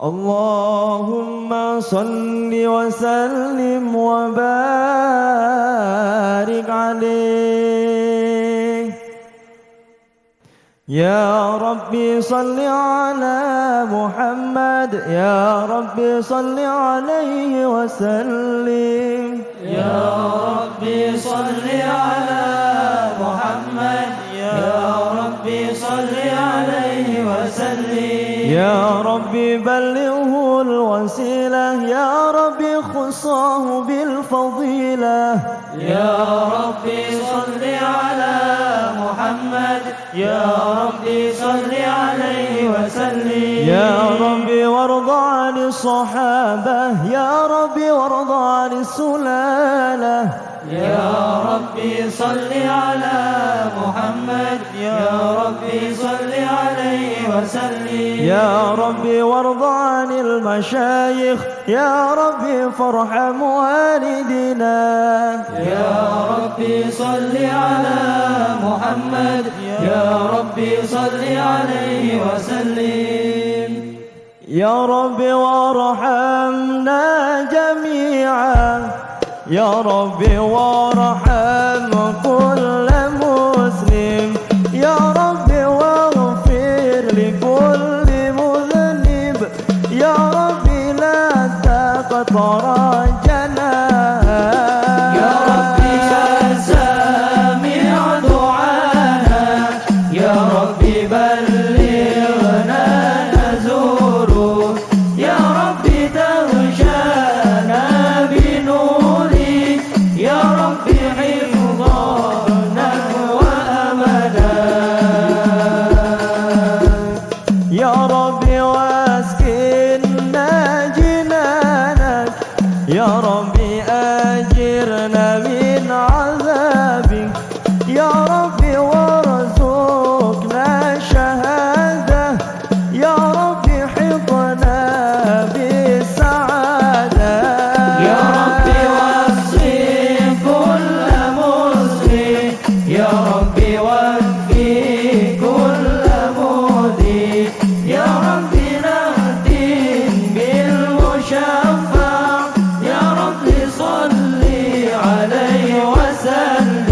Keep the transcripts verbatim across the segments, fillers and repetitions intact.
اللهم صل وسلم وبارك عليه. يا ربي صل على محمد، يا ربي صل عليه وسلم. يا ربي صل على محمد، يا ربي صل عليه وسلم. يا ربي بلغه الوسيلة، يا ربي خصه بالفضيلة. يا ربي صل على محمد، يا ربي صل عليه وسلم. يا ربي وارض عن الصحابة، يا ربي وارض عن السلالة. يا ربي صل على محمد، يا ربي صل عليه وسلم. يا ربي وارض عن المشايخ، يا ربي فارحم والدنا. يا ربي صل على محمد، يا ربي صل عليه وسلم. يا ربي وارحمنا جميعا، يا ربي وارحم كل مسلم. يا ربي واغفر لكل مذنب، يا ربي لا تقطع رجنا. يا ربي يا سامع دعانا، يا ربي بلغنا نزوره. يا ربي تغشانا بنورك، يا ربي حفظنا وأمنا. يا ربي واسكننا جنانك، يا ربي أجرنا من عذابك. يا ربي وارزقنا شهادة، يا ربي حفظنا بالسعادة. يا ربي وصي كل مسلم، يا ربي وفي كل مودي. يا ربي نهدي بالمشفع، يا ربي صل عليه وسلم.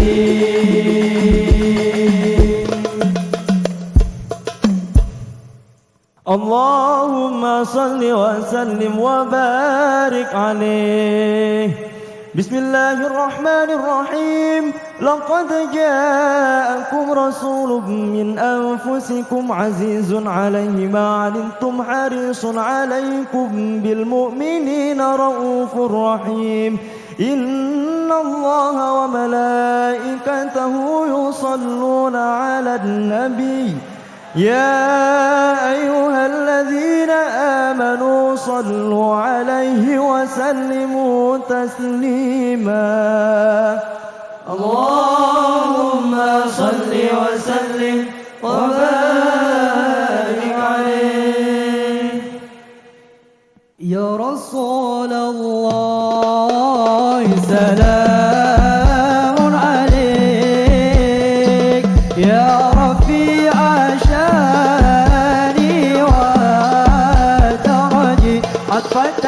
اللهم صل وسلم وبارك عليه. بسم الله الرحمن الرحيم. لقد جاءكم رسول من أنفسكم عزيز عليه ما عنتم حريص عليكم بالمؤمنين رؤوف رحيم. إن الله وملائكته يصلون على النبي، يا أيها الذين آمنوا صلوا عليه وسلموا تسليما. اللهم صل وسلم وبارك عليه. يا رسول الله سلام عليك، يا رفيع شاني ودرجي عطفة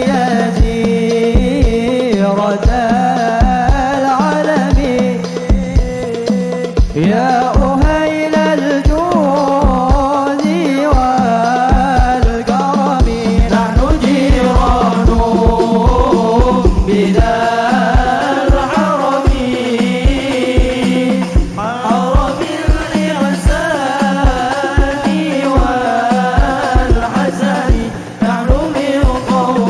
يزيرة العالمين. يا أهيل الجود والكرم، نحن جيران بذا الحرم، حرم الإحسان والحسن. نحن من قوم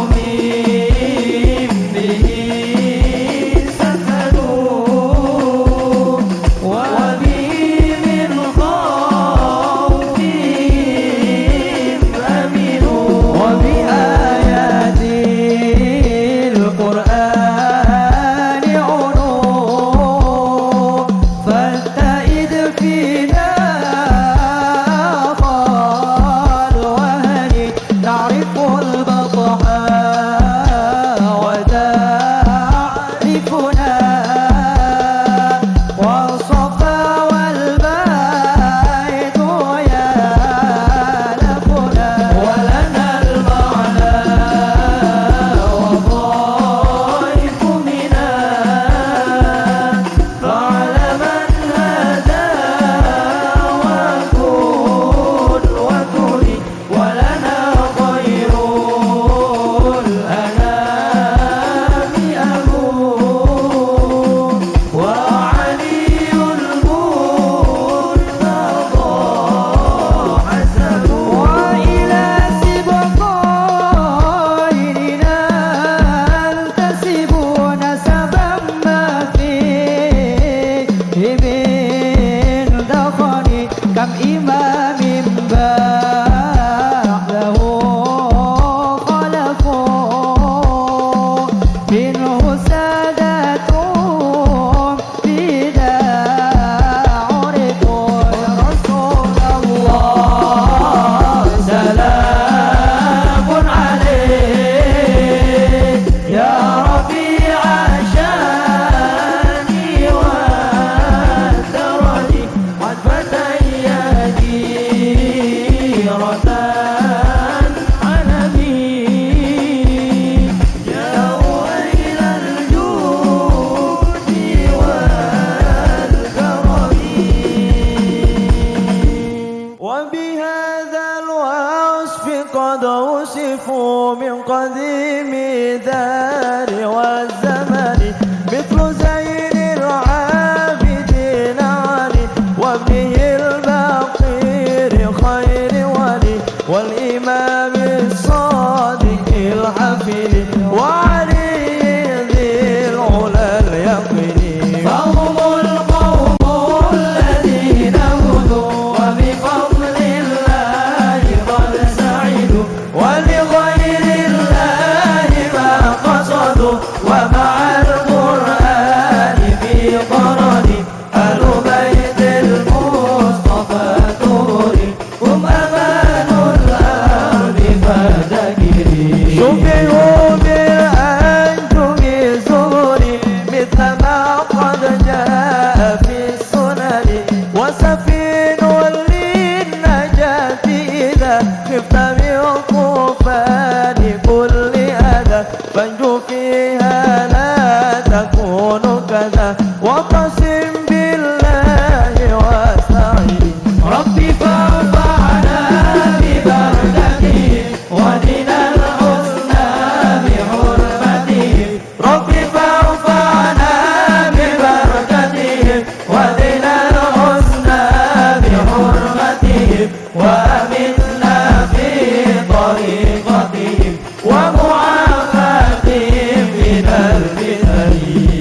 وأوصفوا من قديم دار والزمن مثل زين العابدين علي وابنه البقير خير ولي والإمام الصادق الحفيد وعلي ذي العلا اليقين. فهم القوم الذين هدوا وبفضل الله قد سعدوا ولغير الله ما قصدوا ومع القرآن في قرن أهل بيت المصطفى تغري هم أمان الأرض فذكري. شبهوا بالأنجم زهري مثل ما قد جاء في السنن وسفين للنجاة إذا خفت من طوفان كل أذى فانجو فيها لا تكون كذا واقسم بالله واستعين. ربي فارفعنا ببركته ودنا الحسنى بحرمته. ربي فارفعنا ببركته ودنا الحسنى بحرمته وأمنا في طريقتهم ومعافاتهم من الفتن.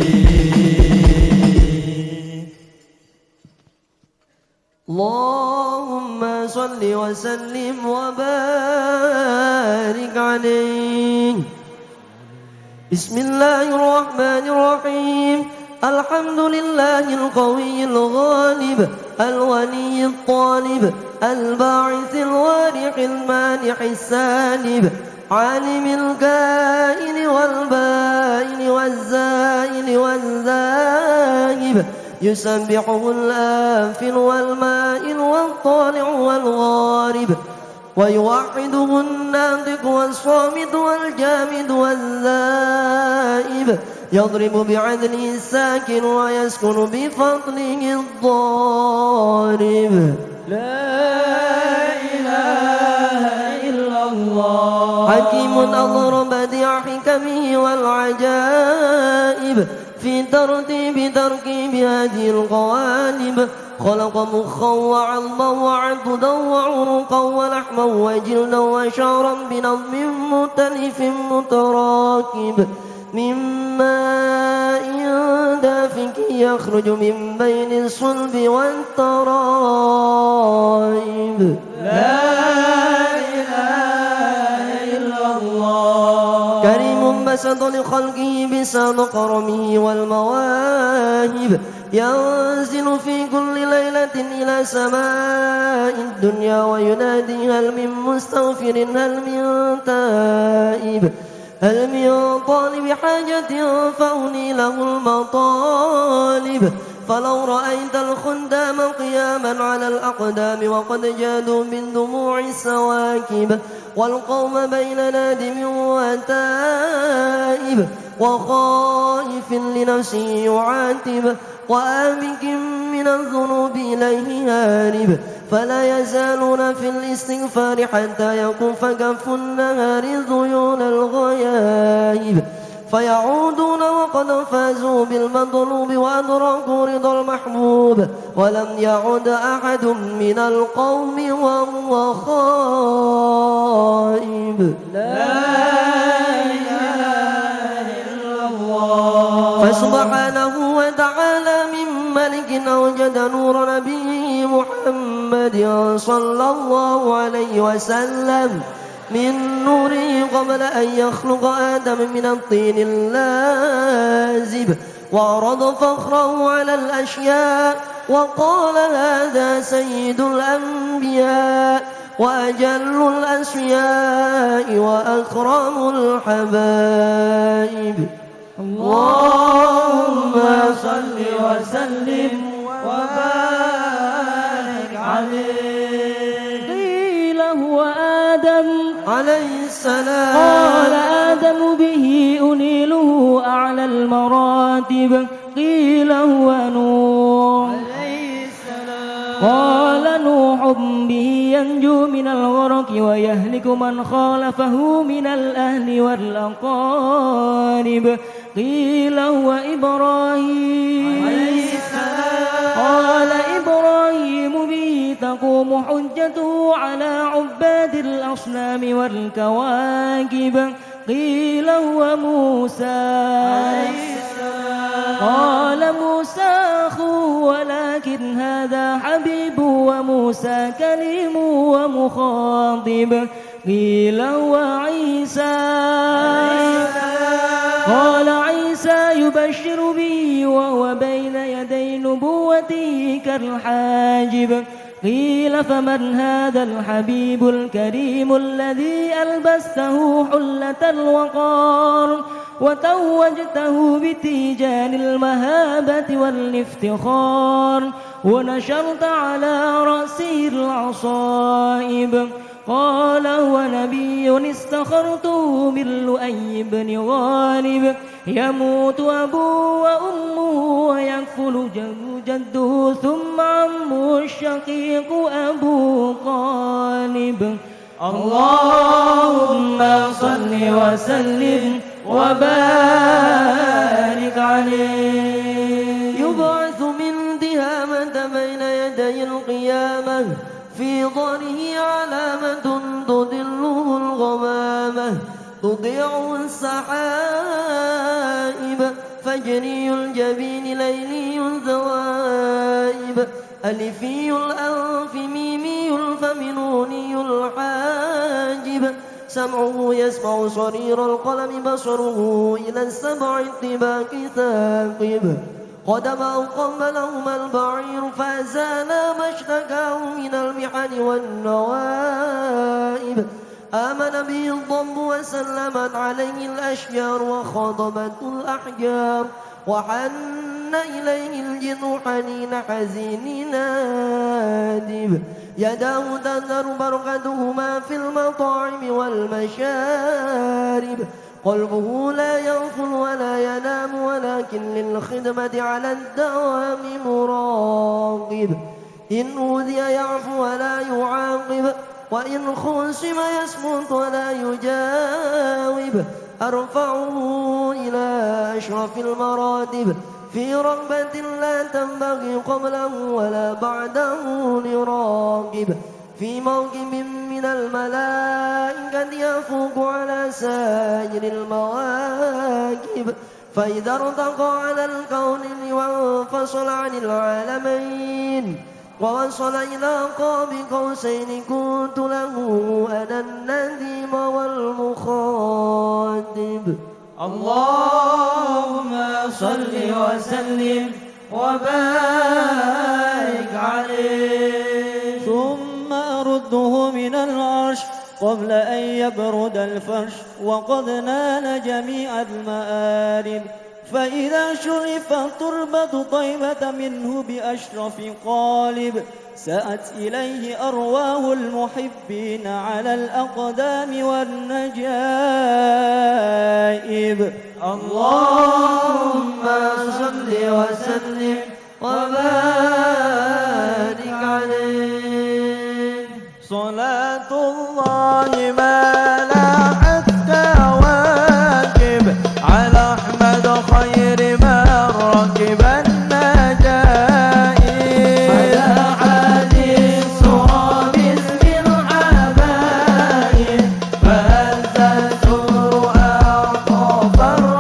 اللهم صل وسلم وبارك عليه. بسم الله الرحمن الرحيم. الحمد لله القوي الغالب الولي الطالب الباعث الوارق المانح السالب عالم الكائن والبائن والزائل والذاهب يسبحه الآفل والمائل والطالع والغارب ويوحده الناطق والصامت والجامد والذائب يضرب بعدله الساكن ويسكن بفضله الضارب. لا إله إلا الله. حكيم أظهر بديع حكمه والعجائب في ترتيب تركيب هذه القوالب خلق مخا وعظما وعضدا وعروقا ولحما وجلدا وشعرا بنظم مختلف متراكب من ماء دافك يخرج من بين الصلب والترائب. لا إله إلا الله. كريم بسط لخلقه بساط كرمه والمواهب ينزل في كل ليلة إلى سماء الدنيا وينادي هل من مستغفر هل من تائب هل من طالب حاجة فأغني له المطالب. فلو رأيت الخدام قياما على الأقدام وقد جادوا من دموع السواكب والقوم بين نادم وتائب وخائف لنفسه يعاتب وآمك من الذنوب إليه هارب فلا يزالون في الاستغفار حتى يكف كف النهار ذيول الغياهب فيعودون وقد فازوا بالمطلوب وأدركوا رضا المحبوب ولم يعد أحد من القوم وهو خائب. لا إله إلا الله. فسبحانه وتعالى من ملك أوجد نور نبيه محمد صلى الله عليه وسلم من نوره قبل أن يخلق آدم من الطين اللازب وعرض فخره على الأشياء وقال هذا سيد الأنبياء وأجل الأسياء وأكرم الحبائب. اللهم صل وسلم وبارك عليه. قيل هو آدم عليه السلام. قال آدم به أنيله أعلى المراتب. قيل هو نوح عليه السلام. قال نوح به ينجو من الغرق تبارك ويهلك من خالفه من الأهل والأقارب. قيل هو إبراهيم عليه السلام. قال إبراهيم به تقوم حجته على عباد الأصنام والكواكب. قيل هو موسى عليه السلام. قال موسى أخوه ولكن هذا حبيب وموسى كليم ومخاطب. قيل هو عيسى قال عيسى يبشر به وهو بين يدي نبوته كالحاجب. قيل فمن هذا الحبيب الكريم الذي ألبسته حلة الوقار وتوجته بتيجان المهابة والافتخار ونشرت على رأسه العصائب. قال هو نبي استخرته من لؤي بن غالب يموت أبوه وأمه ويكفل جده ثم عمه الشقيق أبو طالب. اللهم صل وسلم وبارك عليه. يبعث من دهامة بين يدي القيامة في ظهره علامة تدله الغمامة تضيع السحائب فجري الجبين ليلي ذوائب ألفي الأنف ميمي الفم نوني الحاجب سمعه يسمع صرير القلم بصره إلى السبع الطباق ثاقب قدمه قبلهما البعير فأزالا ما اشتكاه من المحن والنوائب آمن به الضب وسلمت عليه الأشجار وخضبته الأحجار وحن إليه الجن حنين حزين نادب يداه تذر برقدهما في المطاعم والمشارب قلبه لا يغفل ولا ينام ولكن للخدمة على الدوام مراقب إن أوذي يعفو ولا يعاقب وإن خصم يصمت ولا يجاوب أرفعه إلى أشرف المراتب في رغبة لا تنبغي قبله ولا بعده لراقب في موكب من الملائكة يفوق على سائر المواكب فإذا ارتقى على الكون وانفصل عن العالمين ووصل إلى قاب قوسين كنت له أنا النديم والمخاطب. اللهم صل وسلم وبارك عليه. ثم أرده من العرش قبل أن يبرد الفرش وقد نال جميع المآرب فإذا شرف التربة طيبة منه بأشرف قالب سأت إليه أرواح المحبين على الأقدام والنجائب. اللهم صل وسلم وبارك عليه. صلاة الله ما لاحت كواكب على أحمد خير من ركب النجائب على عالي السرى باسم الحبائب فأنت السر أعطف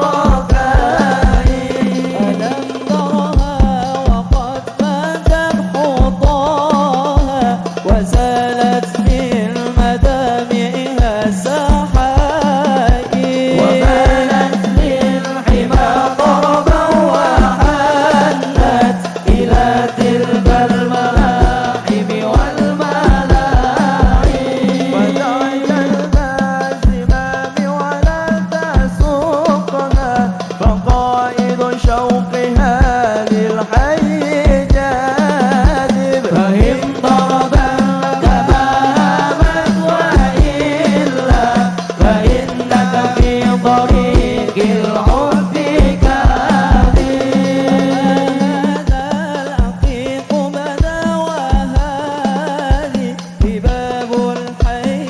الركائب ألم ترها وقد فاتت خطاها وسالت من مدامعها سحائب وبانت للحمى طربا وحنت إلى تلك الملاحم والملاعب فتعجلت الزمام ولا تسوقها فقائد شوقها للحي جاذب فهم ضربا كما هامت وإلا فإنك في طريق الحب كاذب هذا العقيق بدا وهادي بباب الحي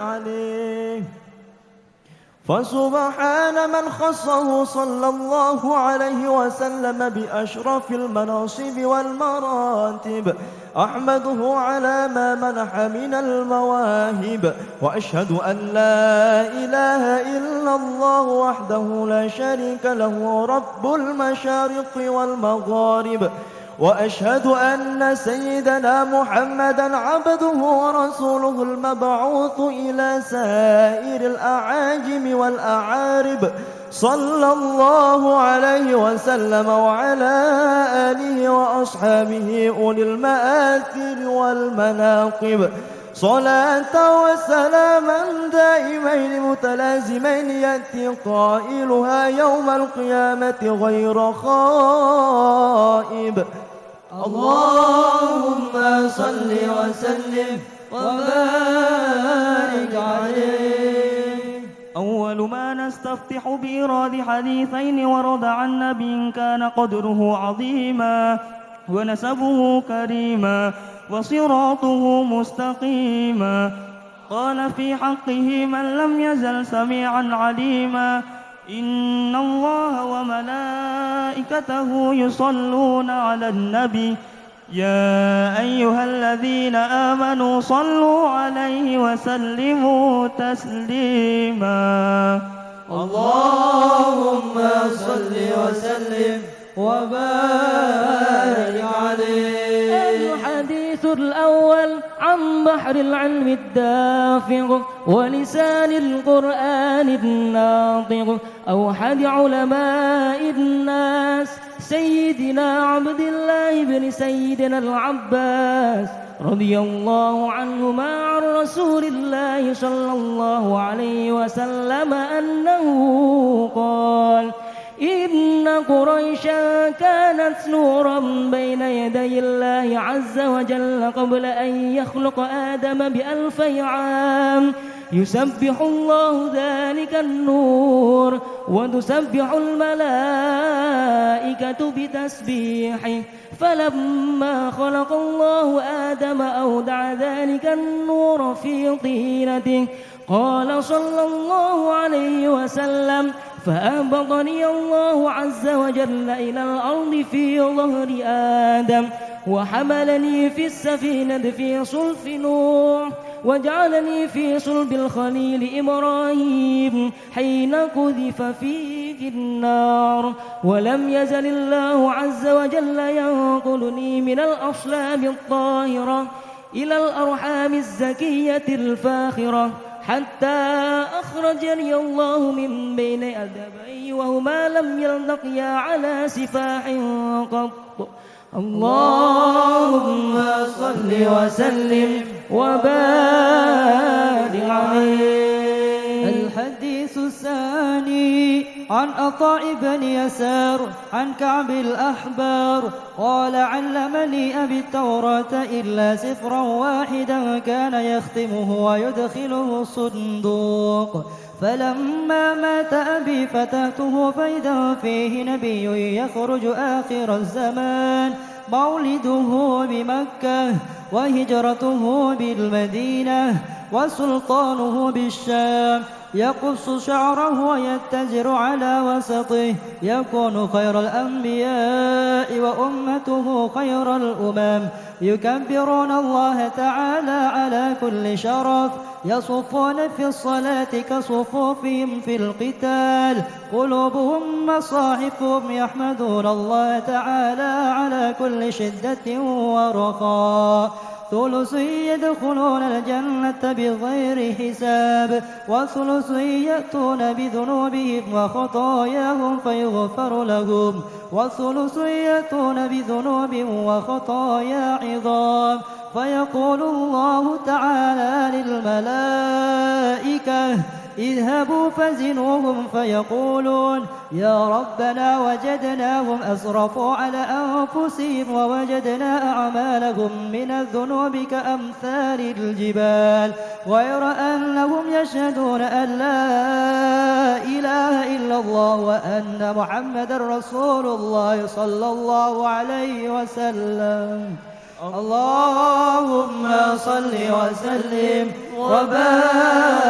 عليه. فسبحان من خصه صلى الله عليه وسلم بأشرف المناصب والمراتب، أحمده على ما منح من المواهب، وأشهد أن لا إله إلا الله وحده لا شريك له رب المشارق والمغارب، وأشهد أن سيدنا محمدًا عبده ورسوله المبعوث إلى سائر الأعاجم والأعارب، صلى الله عليه وسلم وعلى آله وأصحابه أولي المآثر والمناقب، صلاة وسلاما دائمين متلازمين يأتي قائلها يوم القيامة غير خائب. اللهم صل وسلم وبارك عليه. أول ما نستفتح بإيراد حديثين ورد عن نبي كان قدره عظيما ونسبه كريما وصراطه مستقيما. قال في حقه من لم يزل سميعا عليما: إن الله وملائكته يصلون على النبي يا أيها الذين آمنوا صلوا عليه وسلموا تسليما. اللهم صل وسلم وبارك عليه. الحديث الأول عن بحر العلم الدافق ولسان القرآن الناطق، أوحد علماء الناس سيدنا عبد الله بن سيدنا العباس رضي الله عنهما عن رسول الله صلى الله عليه وسلم أنه قال: إن قريشا كانت نورا بين يدي الله عز وجل قبل أن يخلق آدم بألفي عام، يسبح الله ذلك النور وتسبح الملائكة بتسبيحه. فلما خلق الله آدم أودع ذلك النور في طينته. قال صلى الله عليه وسلم: فأهبطني الله عز وجل إلى الأرض في ظهر آدم، وحملني في السفينة في صلف نوح، وجعلني في صلب الخليل إبراهيم حين قذف فيه النار. ولم يزل الله عز وجل ينقلني من الأصلاب الطاهرة إلى الأرحام الزكية الفاخرة حتى أخرجني الله من بين أدبي وهما لم يلتقيا على سفاح قط. اللهم صل وسلم وبارك عليه. الحديث الثاني عن عطاء بن يسار عن كعب الأحبار قال: علمني أبي التوراة إلا سفرا واحدا كان يختمه ويدخله الصندوق، فلما مات أبي فتحته فإذا فيه نبي يخرج آخر الزمان، مولده بمكة وهجرته بالمدينة وسلطانه بالشام، يقص شعره ويتزر على وسطه، يكون خير الأنبياء وأمته خير الأمم، يكبرون الله تعالى على كل شرف، يصفون في الصلاة كصفوفهم في القتال، قلوبهم مصاحفهم يحمدون الله تعالى على كل شدة ورخاء، ثلث يدخلون الجنة بغير حساب، وثلث يأتون بذنوبهم وخطاياهم فيغفر لهم، وثلث يأتون بذنوب وخطايا عظام، فيقول الله تعالى للملائكة: اذهبوا فزنوهم، فيقولون: يا ربنا وجدناهم أسرفوا على أنفسهم ووجدنا أعمالهم من الذنوب كأمثال الجبال، غير أنهم يشهدون أن لا إله إلا الله وأن محمد رسول الله صلى الله عليه وسلم. اللهم صل وسلم وبارك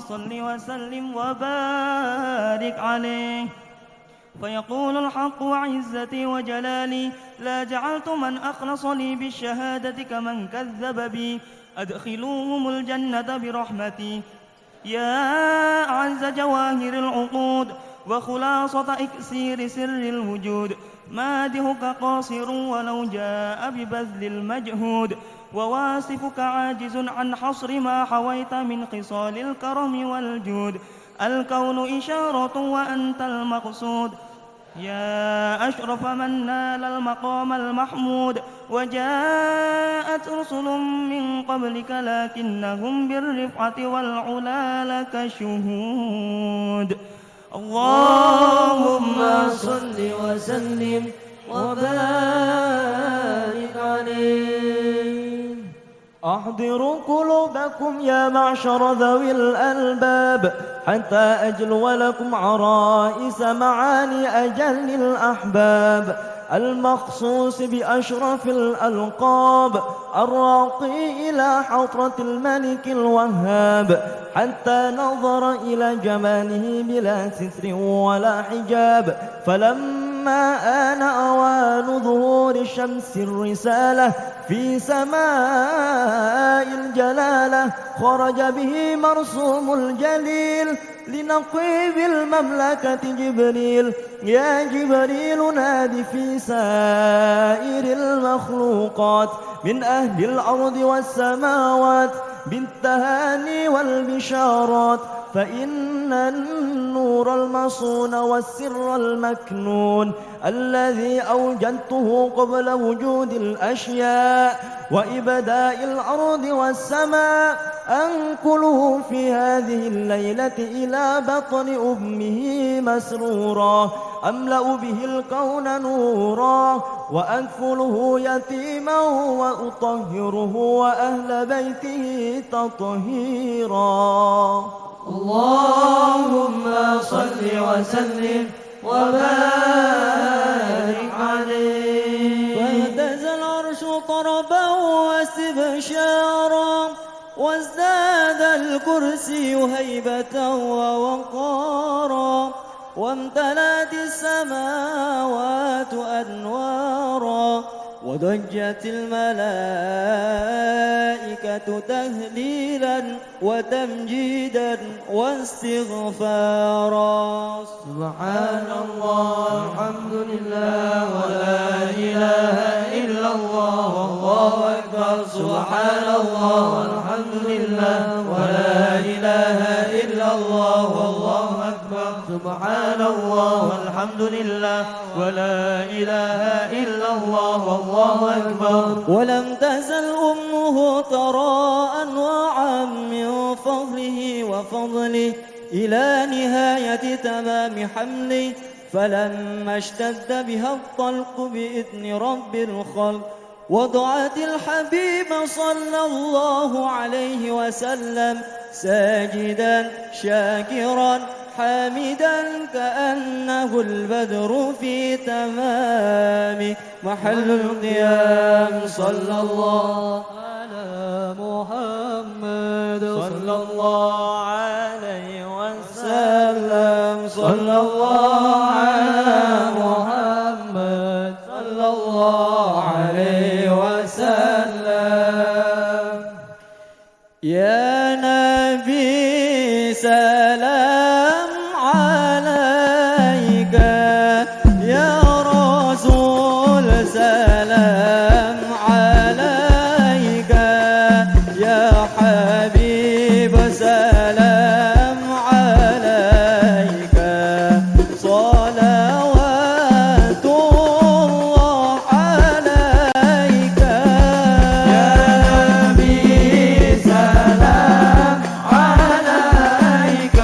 صل وسلم وبارك عليه. فيقول الحق وعزتي وجلالي لا جعلت من أخلص لي بالشهادة كمن كذب بي أدخلوهم الجنة برحمتي. يا أعز جواهر العقود وخلاصة إكسير سر الوجود مادحك قاصر ولو جاء ببذل المجهود وواصفك عاجز عن حصر ما حويت من خصال الكرم والجود. الكون إشارة وأنت المقصود يا أشرف من نال المقام المحمود. وجاءت رسل من قبلك لكنهم بالرفعة والعلا لك شهود. اللهم صل وسلم وبارك عليه. أحضروا قلوبكم يا معشر ذوي الألباب حتى أجلو لكم عرائس معاني أجل الأحباب المخصوص بأشرف الألقاب الراقي إلى حضرة الملك الوهاب حتى نظر إلى جماله بلا ستر ولا حجاب. فلما آن أوان ظهور شمس الرسالة في سماء الجلالة خرج به مرسوم الجليل لنقيب المملكة جبريل. يا جبريل نادي في سائر المخلوقات من أهل الأرض والسماوات بالتهاني والبشارات فإن النور المصون والسر المكنون الذي أوجدته قبل وجود الأشياء وإبداء الأرض والسماء أنقله في هذه الليلة إلى بطن أمه مسرورا أملأ به الكون نورا وأكفله يتيما وأطهره وأهل بيته تطهيرا. اللهم صل وسلم وبارك عليه. واهتز العرش طربا واستبشارا وازداد الكرسي هيبة ووقارا وامتلأت السماوات أنوارا وضجت الملائكة تهليلا وتمجيدا واستغفارا. سبحان الله الحمد لله ولا إله إلا الله والله أكبر. سبحان الله والحمد لله ولا إله إلا الله والله أكبر. سبحان الله والحمد لله ولا إله إلا الله والله أكبر. ولم تزل أمه ترى أنواعا من فضله وفضله إلى نهاية تمام حمله فلما اشتد بها الطلق بإذن رب الخلق وضعت الحبيب صلى الله عليه وسلم ساجدا شاكرا حامدا كأنه البدر في تمام محل القيام. صلى الله على محمد صلى الله عليه وسلم. صلى الله على محمد صلى الله عليه وسلم. يا نبي سلام عليك يا رسول سلام عليك يا حبيب سلام عليك صلوات الله عليك يا نبي سلام عليك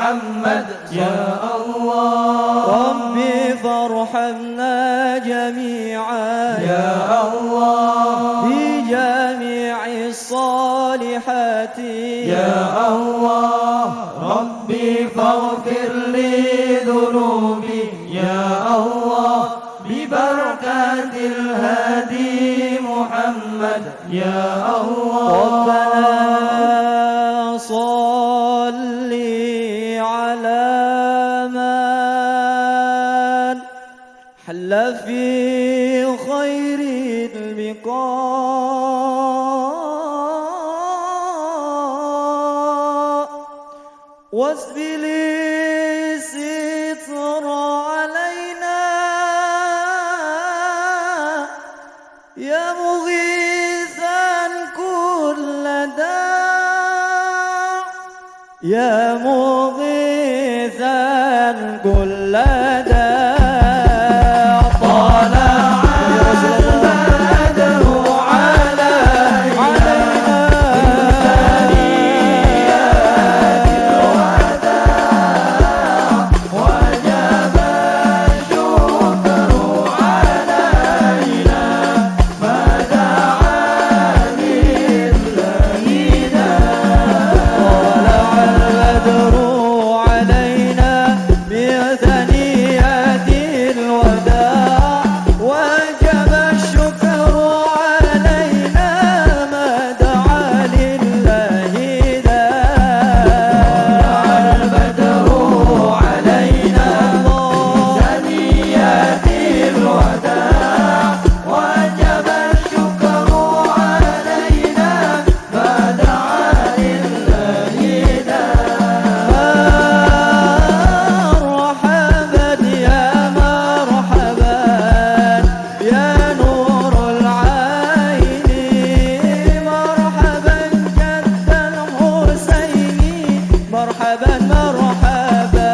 محمد يا الله ربي فارحمنا جميعا يا الله بجميع الصالحات يا الله ربي فاغفر لي ذنوبي يا الله ببركات الهادي محمد يا الله ربنا صل على من حل في خير اللقاء واسبل الستر علينا يا مغيثا كل داع يا مغيثا كل داع طلع البدر علينا وجب الشكر علينا ما دعا لله طلع البدر علينا بثنية الوداع وجب الشكر علينا ما دعا لله داع البدر علينا ثنيات الوداع وجب الشكر علينا ما دعا لله مرحبا يا مرحبا يا نور العين مرحبا جد الحسين مرحبا مرحبا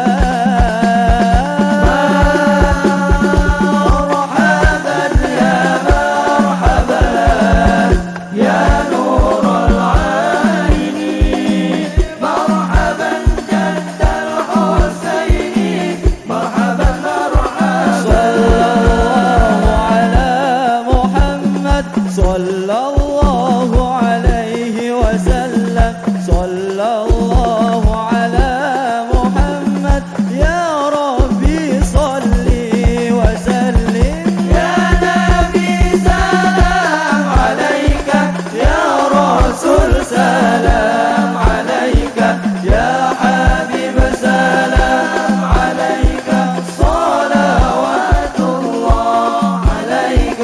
مرحبا يا مرحبا يا نور العين مرحبا جد الحسين مرحبا صلى الله على محمد صلى الله عليه وسلم صلى الله على محمد يا ربي صل وسلم يا نبي سلام عليك يا رسول سلام عليك يا حبيب سلام عليك صلوات الله عليك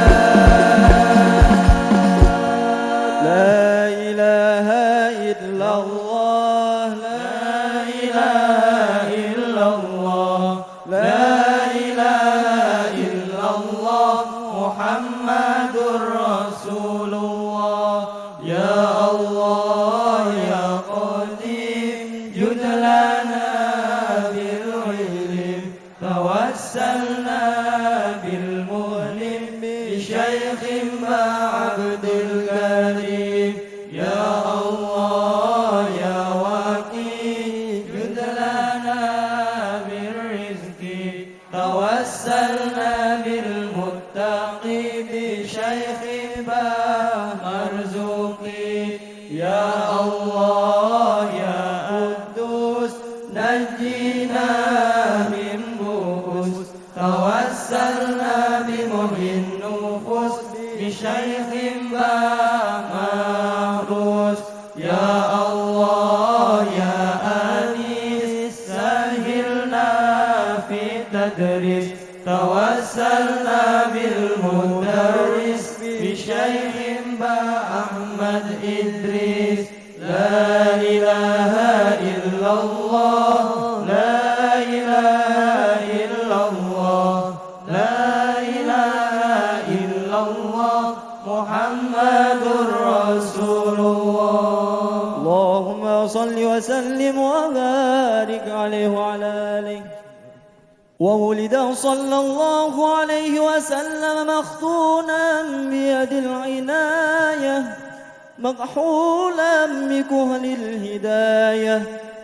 لا إله إلا الله لا إله إلا الله لا إله إلا الله محمد رسول الله يا الله يا قديم جد لنا بالعلم توسلنا بالمؤلم بشيخ ما عبد الكريم يا الله يا وكيل جد لنا بالرزق توسلنا بالمتقي بشيخ ما مرزوقي يا الله يا قدوس نجينا من بؤوس توسلنا بمحيي النفوس بشيخ ما محروس يا الله يا أنيس سهلنا في التدريس توسلنا بالمدرس بشيخ با أحمد إدريس لا إله إلا الله لا إله إلا الله لا إله إلا الله محمد رسول الله اللهم صل وسلم وبارك عليه وعلى آله وولد صلى الله عليه وسلم مختونا بيد العناية مكحولا بكهل الهداية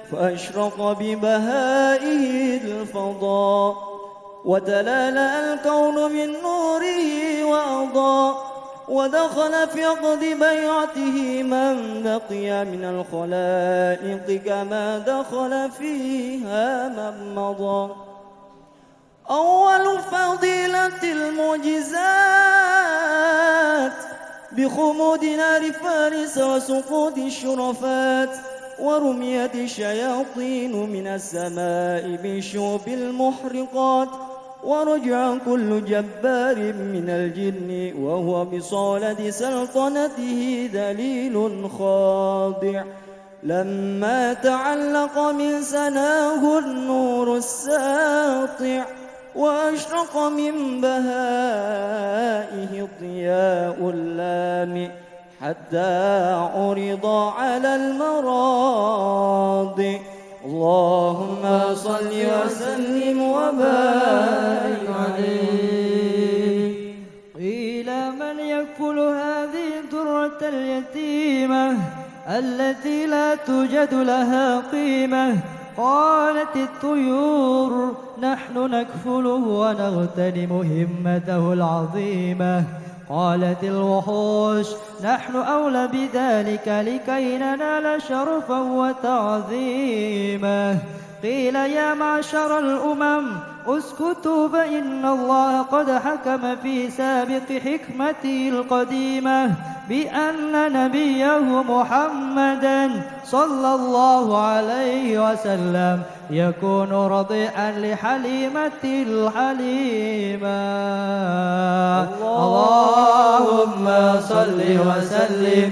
فأشرق ببهائه الفضاء وتلالأ الكون من نوره وأضاء ودخل في عقد بيعته من بقي من الخلائق كما دخل فيها من مضى. أول فضيلة المعجزات بخمود نار فارس وسقوط الشرفات ورمية الشياطين من السماء بشوب المحرقات ورجع كل جبار من الجن وهو بصالة سلطنته دليل خاضع لما تعلق من سناه النور الساطع وأشرق من بهائه الضياء اللامع حتى عرض على المراضع. اللهم صل وسلم وبارك عليه. قيل من يكفل هذه الدرة اليتيمة التي لا توجد لها قيمة؟ قالت الطيور نحن نكفله ونغتنم همته العظيمة. قالت الوحوش نحن أولى بذلك لكي ننال شرفا وتعظيما. قيل يا معشر الأمم اسكتوا فإن الله قد حكم في سابق حكمته القديمة بأن نبيه محمدا صلى الله عليه وسلم يكون رضيئا لحليمة الحليمة. اللهم صل وسلم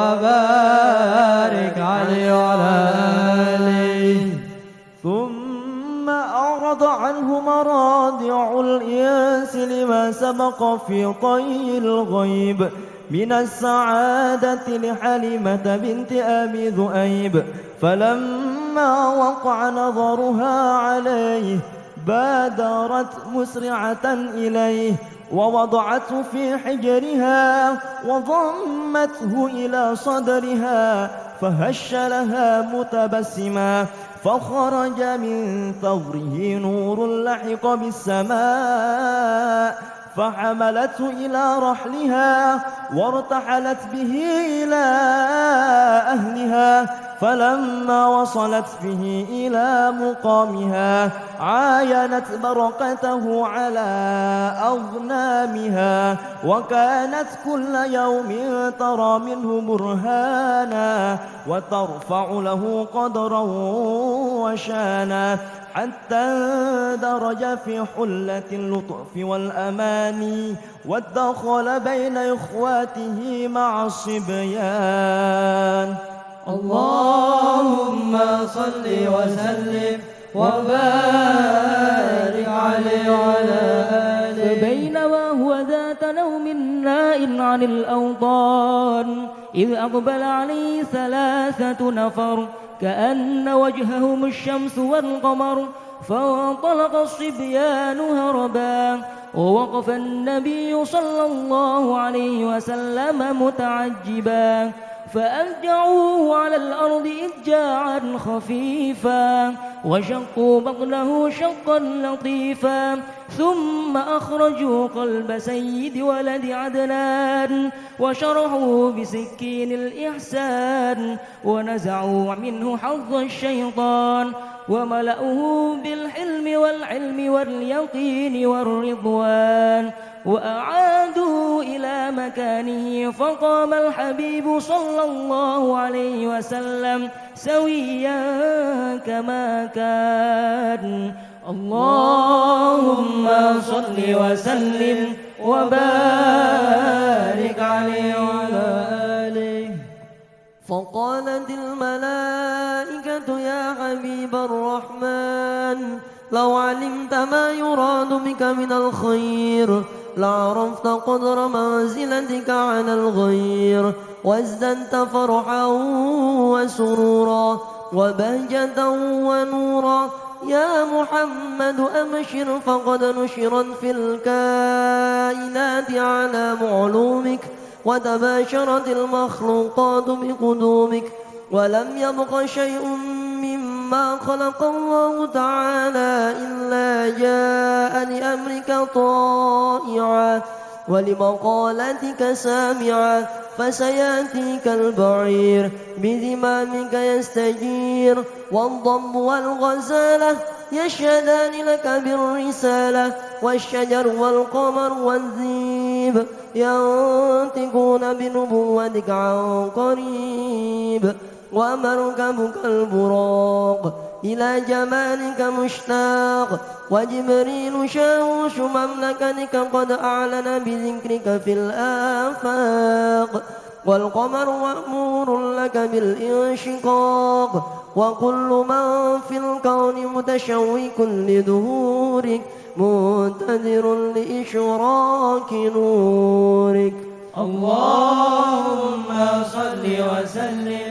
وبارك عليه وعلى آله. ثم أعرض عنه مراضع الإنس لما سبق في طي الغيب من السعادة لحليمة بنت أبي ذؤيب. فلما وقع نظرها عليه بادرت مسرعة إليه ووضعته في حجرها وضمته إلى صدرها فهش لها متبسما فخرج من ثغره نور لحق بالسماء فحملته إلى رحلها وارتحلت به إلى أهلها. فلما وصلت به إلى مقامها عاينت برقته على أغنامها وكانت كل يوم ترى منه برهانا وترفع له قدرا وشانا حتى اندرج في حلة اللطف والأمان وادخل بين إخواته مع الصبيان. اللهم صل وسلم وبارك عليه وعلى آله. بينما هو ذات نوم نائم عن الأوطان إذ أقبل عليه ثلاثة نفر كأن وجههم الشمس والقمر فانطلق الصبيان هربا ووقف النبي صلى الله عليه وسلم متعجبا فأرجعوه على الأرض إرجاعا خفيفا وشقوا بطنه شقا لطيفا ثم أخرجوا قلب سيد ولد عدنان وشرحوا بسكين الإحسان ونزعوا منه حظ الشيطان وملأوه بالحلم والعلم واليقين والرضوان وأعادوا إلى مكانه فقام الحبيب صلى الله عليه وسلم سويا كما كان. اللهم صل وسلم وبارك عليه وعلى آله. فقالت الملائكة يا حبيب الرحمن لو علمت ما يراد بك من الخير لعرفت قدر منزلتك على الغير وازددت فرحا وسرورا وبهجة ونورا. يا محمد أبشر فقد نشرت في الكائنات على معلومك وتباشرت المخلوقات بقدومك ولم يبق شيء من ما خلق الله تعالى إلا جاء لأمرك طائعا ولمقالتك سامعا فسيأتيك البعير بزمامك يستجير والضب والغزالة يشهدان لك بالرسالة والشجر والقمر والذيب ينطقون بنبوتك عن قريب ومركبك البراق إلى جمالك مشتاق وجبريل شاوش مملكتك قد أعلن بذكرك في الآفاق والقمر مأمور لك بالانشقاق وكل من في الكون متشوق لظهورك منتظر لإشراق نورك. اللهم صل وسلم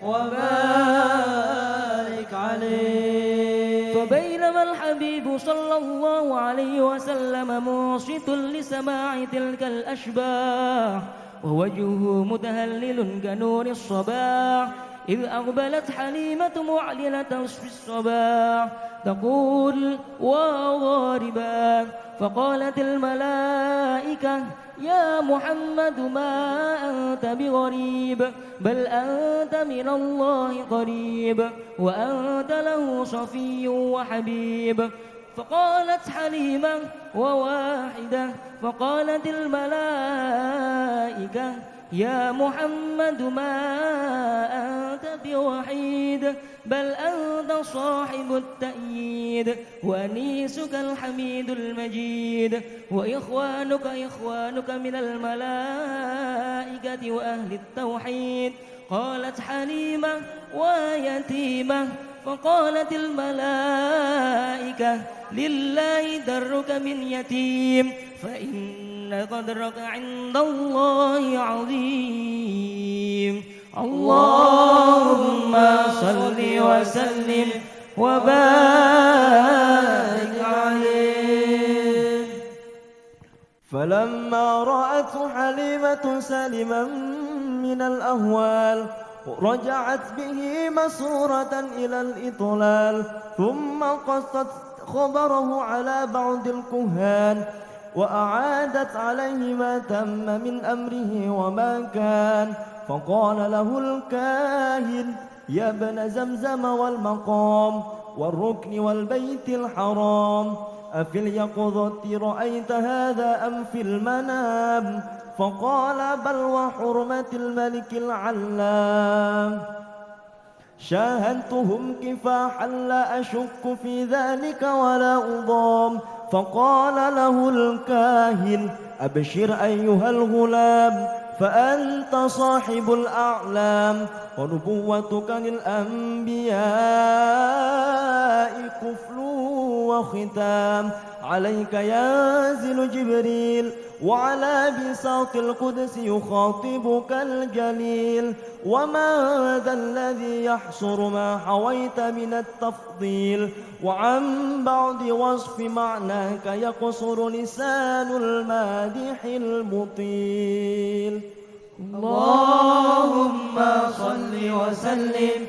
وبارك عليه. فبينما الحبيب صلى الله عليه وسلم منصت لسماع تلك الأشباح ووجهه متهلل كنور الصباح إذ أقبلت حليمة معلنة في الصباح تقول وضاربا فقالت الملائكة يا محمد ما أنت بغريب بل أنت من الله قريب وأنت له صفي وحبيب. فقالت حليمة وواحدة فقالت الملائكة يا محمد ما أنت بوحيد بل أنت صاحب التأييد وأنيسك الحميد المجيد وإخوانك إخوانك من الملائكة وأهل التوحيد. قالت حليمة ويتيمة فقالت الملائكة لله درك من يتيم فإن قدرك عند الله عظيم. اللهم صل وسلم وبارك عليه. فلما رأته حليمة سالما من الأهوال رجعت به مسرورة إلى الإطلال ثم قصت خبره على بعض الكهان وأعادت عليه ما تم من أمره وما كان. فقال له الكاهن يا ابن زمزم والمقام والركن والبيت الحرام أفي اليقظة رأيت هذا أم في المنام؟ فقال بل وحرمة الملك العلام شاهدتهم كفاحا لا أشك في ذلك ولا أضام. فقال له الكاهن أبشر أيها الغلام فأنت صاحب الأعلام ونبوتك للأنبياء كفل وختام. عليك ينزل جبريل وعلى بساط القدس يخاطبك الجليل وما ذا الذي يحصر ما حويت من التفضيل وعن بعض وصف معناك يقصر لسان المادح المطيل. اللهم صل وسلم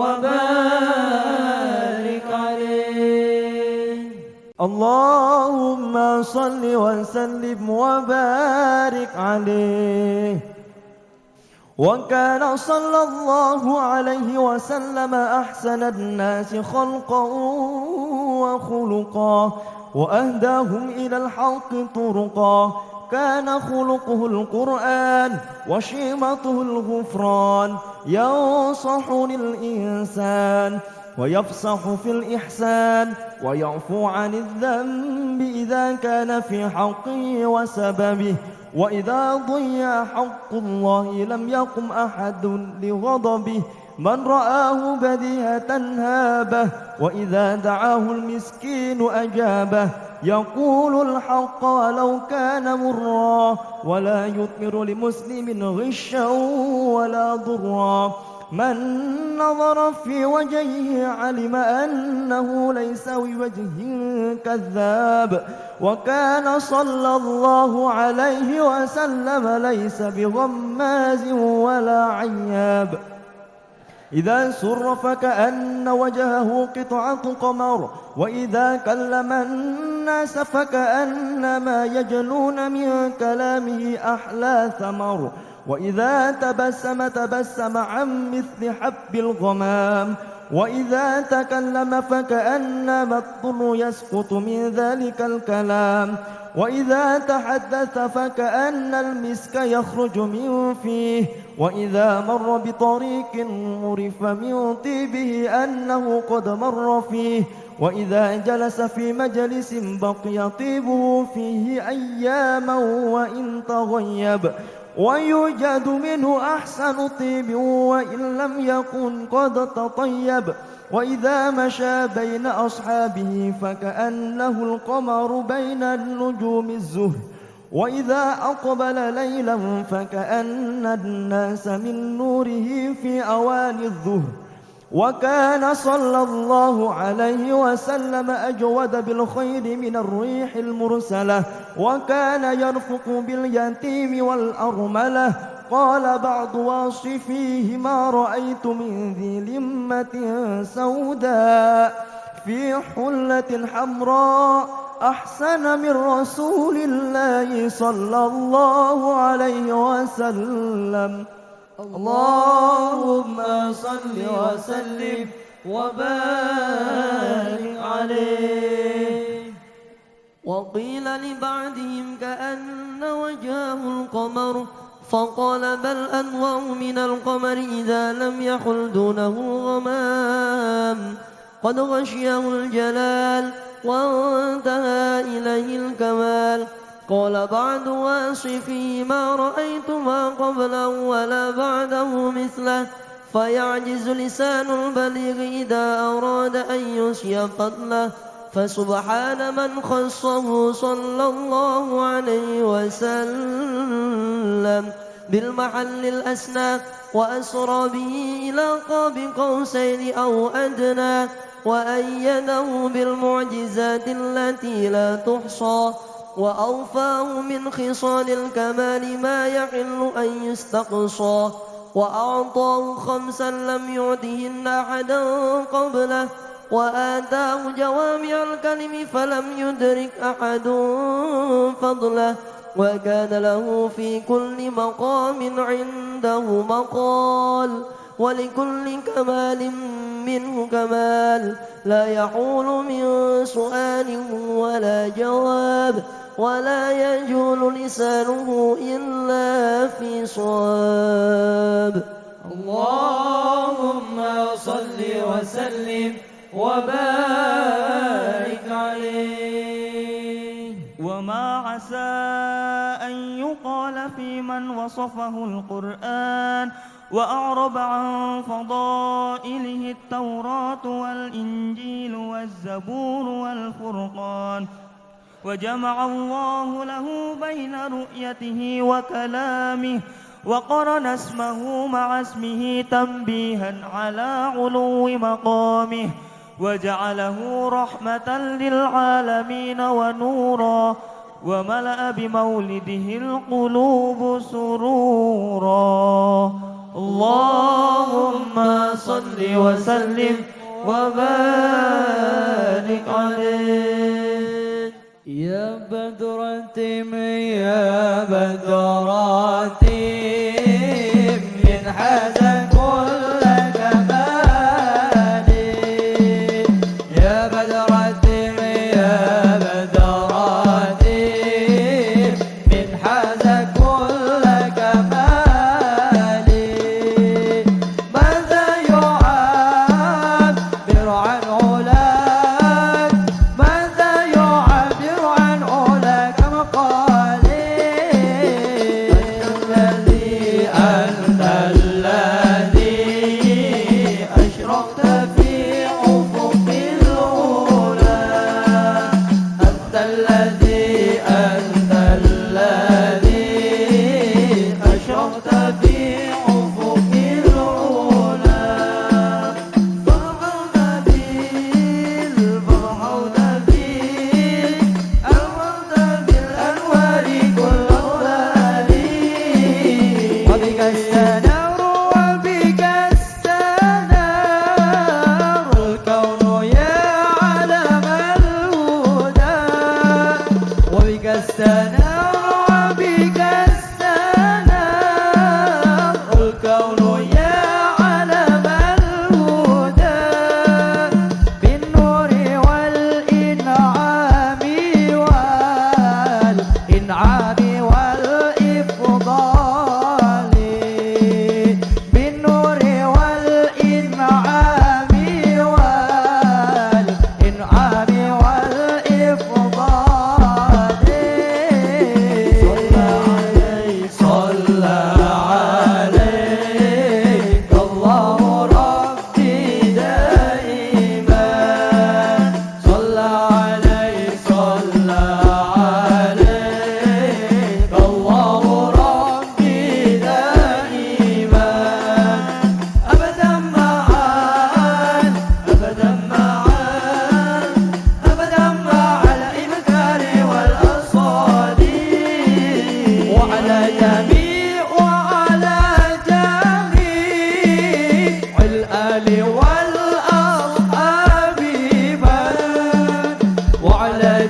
وبارك عليه. اللهم صل وسلم وبارك عليه. وكان صلى الله عليه وسلم أحسن الناس خلقا وخلقا وأهداهم إلى الحق طرقا. كان خلقه القرآن وشيمته الغفران ينصح للإنسان ويفصح في الإحسان ويعفو عن الذنب إذا كان في حقه وسببه. وإذا ضيع حق الله لم يقم أحد لغضبه من رآه بديهة هابه. وإذا دعاه المسكين أجابه يقول الحق ولو كان مرا ولا يثمر لمسلم غشا ولا ضرا. من نظر في وجهه علم أنه ليس بوجه كذاب. وكان صلى الله عليه وسلم ليس بغماز ولا عياب إذا سر فكأن وجهه قطعة قمر وإذا كلم الناس فكأنما يجلون من كلامه أحلى ثمر وإذا تبسم تبسم عن مثل حب الغمام وإذا تكلم فكأنما الطل يسقط من ذلك الكلام وإذا تحدث فكأن المسك يخرج من فيه وإذا مر بطريق عرف من طيبه أنه قد مر فيه وإذا جلس في مجلس بقي طيبه فيه أياما وإن تغيب ويوجد منه أحسن طيب وإن لم يكن قد تطيب وإذا مشى بين أصحابه فكأنه القمر بين النجوم الزهر وإذا أقبل ليلا فكأن الناس من نوره في أواني الظهر وكان صلى الله عليه وسلم أجود بالخير من الريح المرسلة وكان يرفق باليتيم والأرملة قال بعض واصفيه ما رأيت من ذي لمة سوداء في حلة حمراء أحسن من رسول الله صلى الله عليه وسلم. اللهم صل وسلم وبارك عليه. وقيل لبعضهم كأن وجهه القمر فقال بل أنور من القمر إذا لم يحل دونه غمام قد غشيه الجلال وانتهى إليه الكمال. قال بعد واصفه ما رأيت ما قبله ولا بعده مثله فيعجز لسان البليغ إذا أراد أن يسي فضله فسبحان من خصه صلى الله عليه وسلم بالمحل الأسنى وأسرى به إلى قاب قوسين أو أدنى وأيده بالمعجزات التي لا تحصى وأوفاه من خصال الكمال ما يحل أن يستقصى وأعطاه خمسا لم يعطهن أحدا قبله وآتاه جوامع الكلم فلم يدرك أحد فضله وكان له في كل مقام عنده مقال ولكل كمال منه كمال لا يحول من سؤال ولا جواب ولا يجول لسانه إلا في صواب. اللهم صل وسلم وبارك عليه. وما عسى أن يقال في من وصفه القرآن وأعرب عن فضائله التوراة والإنجيل والزبور والفرقان وجمع الله له بين رؤيته وكلامه وقرن اسمه مع اسمه تنبيها على علو مقامه وجعله رحمة للعالمين ونورا وملأ بمولده القلوب سرورا. اللهم صل وسلم وبارك عليه. يا بدرة يا بدرة من حاجة كل كمال يا بدرة يا بدرة من حاجة كل كمال ماذا يعبر عن علاك ماذا يعبر عن علاك مقالي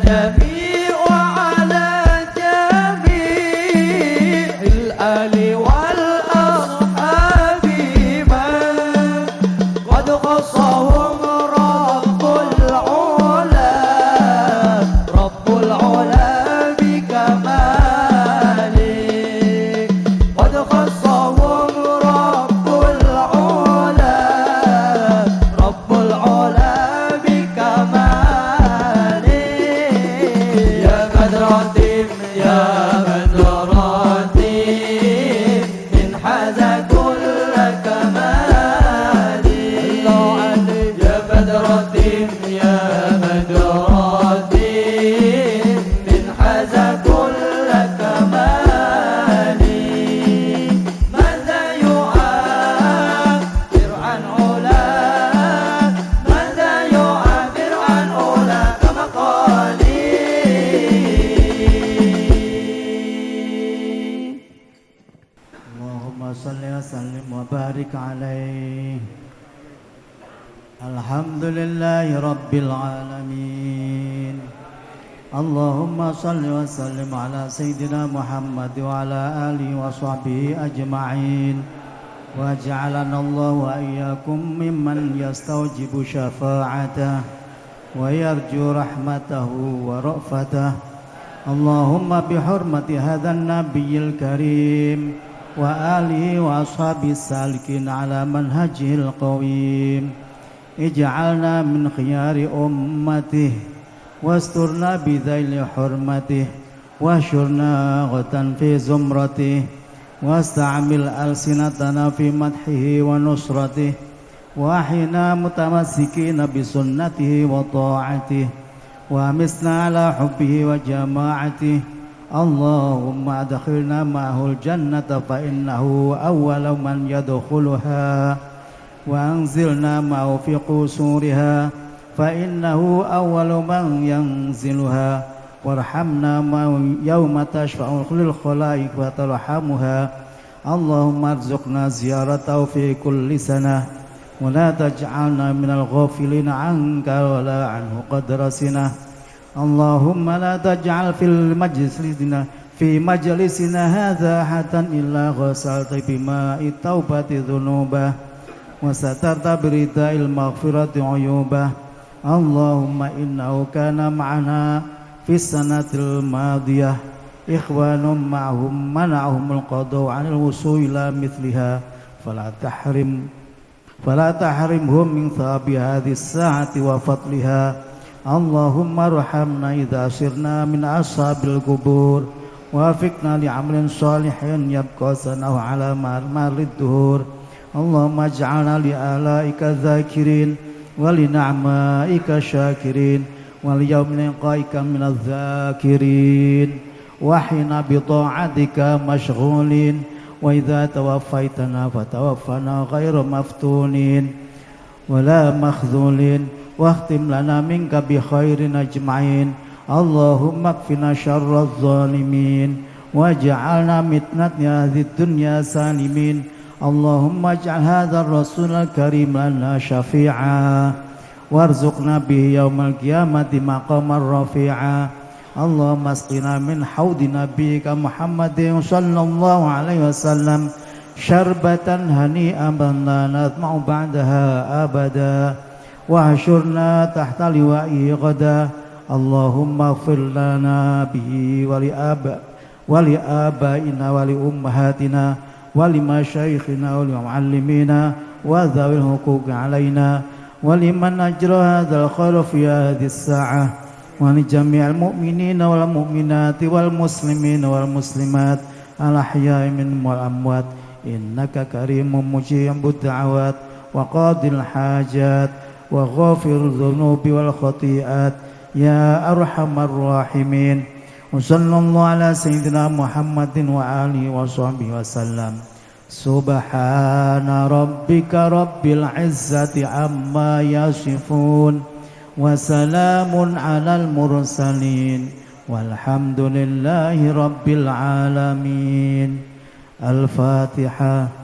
النبي وعلى جميع الآل والأصحاب من قد خصهم رب العلا رب العلا بكماله قد خصهم رب العلا رب العلا بكماله يا بدرة يا بدرة من حاز كل كمال يا بدرة يا بدرة من حاز كل كمال ماذا يعبر عن علاك ماذا يعبر عن علاك مقالي اللهم صل وسلم وبارك عليه الحمد لله رب العالمين اللهم صل وسلم على سيدنا محمد وعلى آله وصحبه أجمعين وجعلنا الله وإياكم ممن يستوجب شفاعته ويرجو رحمته ورأفته اللهم بحرمة هذا النبي الكريم وآله وأصحابه السالكين على منهجه القويم اجعلنا من خيار أمته واسترنا بذيل حرمته واحشرنا غدا في زمرته واستعمل ألسنتنا في مدحه ونصرته وأحينا متمسكين بسنته وطاعته وأمسنا على حبه وجماعته اللهم أدخلنا معه الجنة فإنه أول من يدخلها وأنزلنا معه في قصورها فإنه أول من ينزلها وارحمنا معه يوم تشفع للخلائق وترحمها اللهم ارزقنا زيارته في كل سنة ولا تجعلنا من الغافلين عنك ولا عنه قدر سنة اللهم لا تجعل في مجلسنا في مجلسنا هذا حتى إلا غسلت بماء التوبة ذنوبه وسترت برداء المغفرة عيوبه اللهم إنه كان معنا في السنة الماضية إخوان معهم منعهم القضاء عن الوصول إلى مثلها فلا تحرم فلا تحرمهم من ثواب هذه الساعة وفضلها اللهم ارحمنا إذا صرنا من أصحاب القبور وافقنا لعمل صالح يبقى سنه على مر الدهور اللهم اجعلنا لآلائك ذاكرين ولنعمائك شاكرين وليوم لقائك من الذاكرين وحنا بطاعتك مشغولين وإذا توفيتنا فتوفنا غير مفتونين ولا مخذولين واختم لنا منك بخير أجمعين اللهم اكفنا شر الظالمين واجعلنا متنة هذه الدنيا سالمين اللهم اجعل هذا الرسول الكريم لنا شفيعا وارزقنا به يوم القيامة مقاما رفيعا اللهم اسقنا من حوض نبيك محمد صلى الله عليه وسلم شربة هنيئا لا نطمع بعدها أبدا واحشرنا تحت لوائه غدا اللهم اغفر لنا به ولآبائنا ولآبائنا ولأمهاتنا ولمشايخنا ولمعلمينا وذوي الحقوق علينا ولمن أجرى هذا الخير في هذه الساعة ولجميع المؤمنين والمؤمنات والمسلمين والمسلمات الأحياء منهم والأموات إنك كريم مجيب الدعوات وقاضي الحاجات وغافر الذنوب والخطيئات يا أرحم الراحمين وصلى الله على سيدنا محمد وآله وصحبه وسلم سبحان ربك رب العزة عما يصفون وسلام على المرسلين والحمد لله رب العالمين الفاتحة.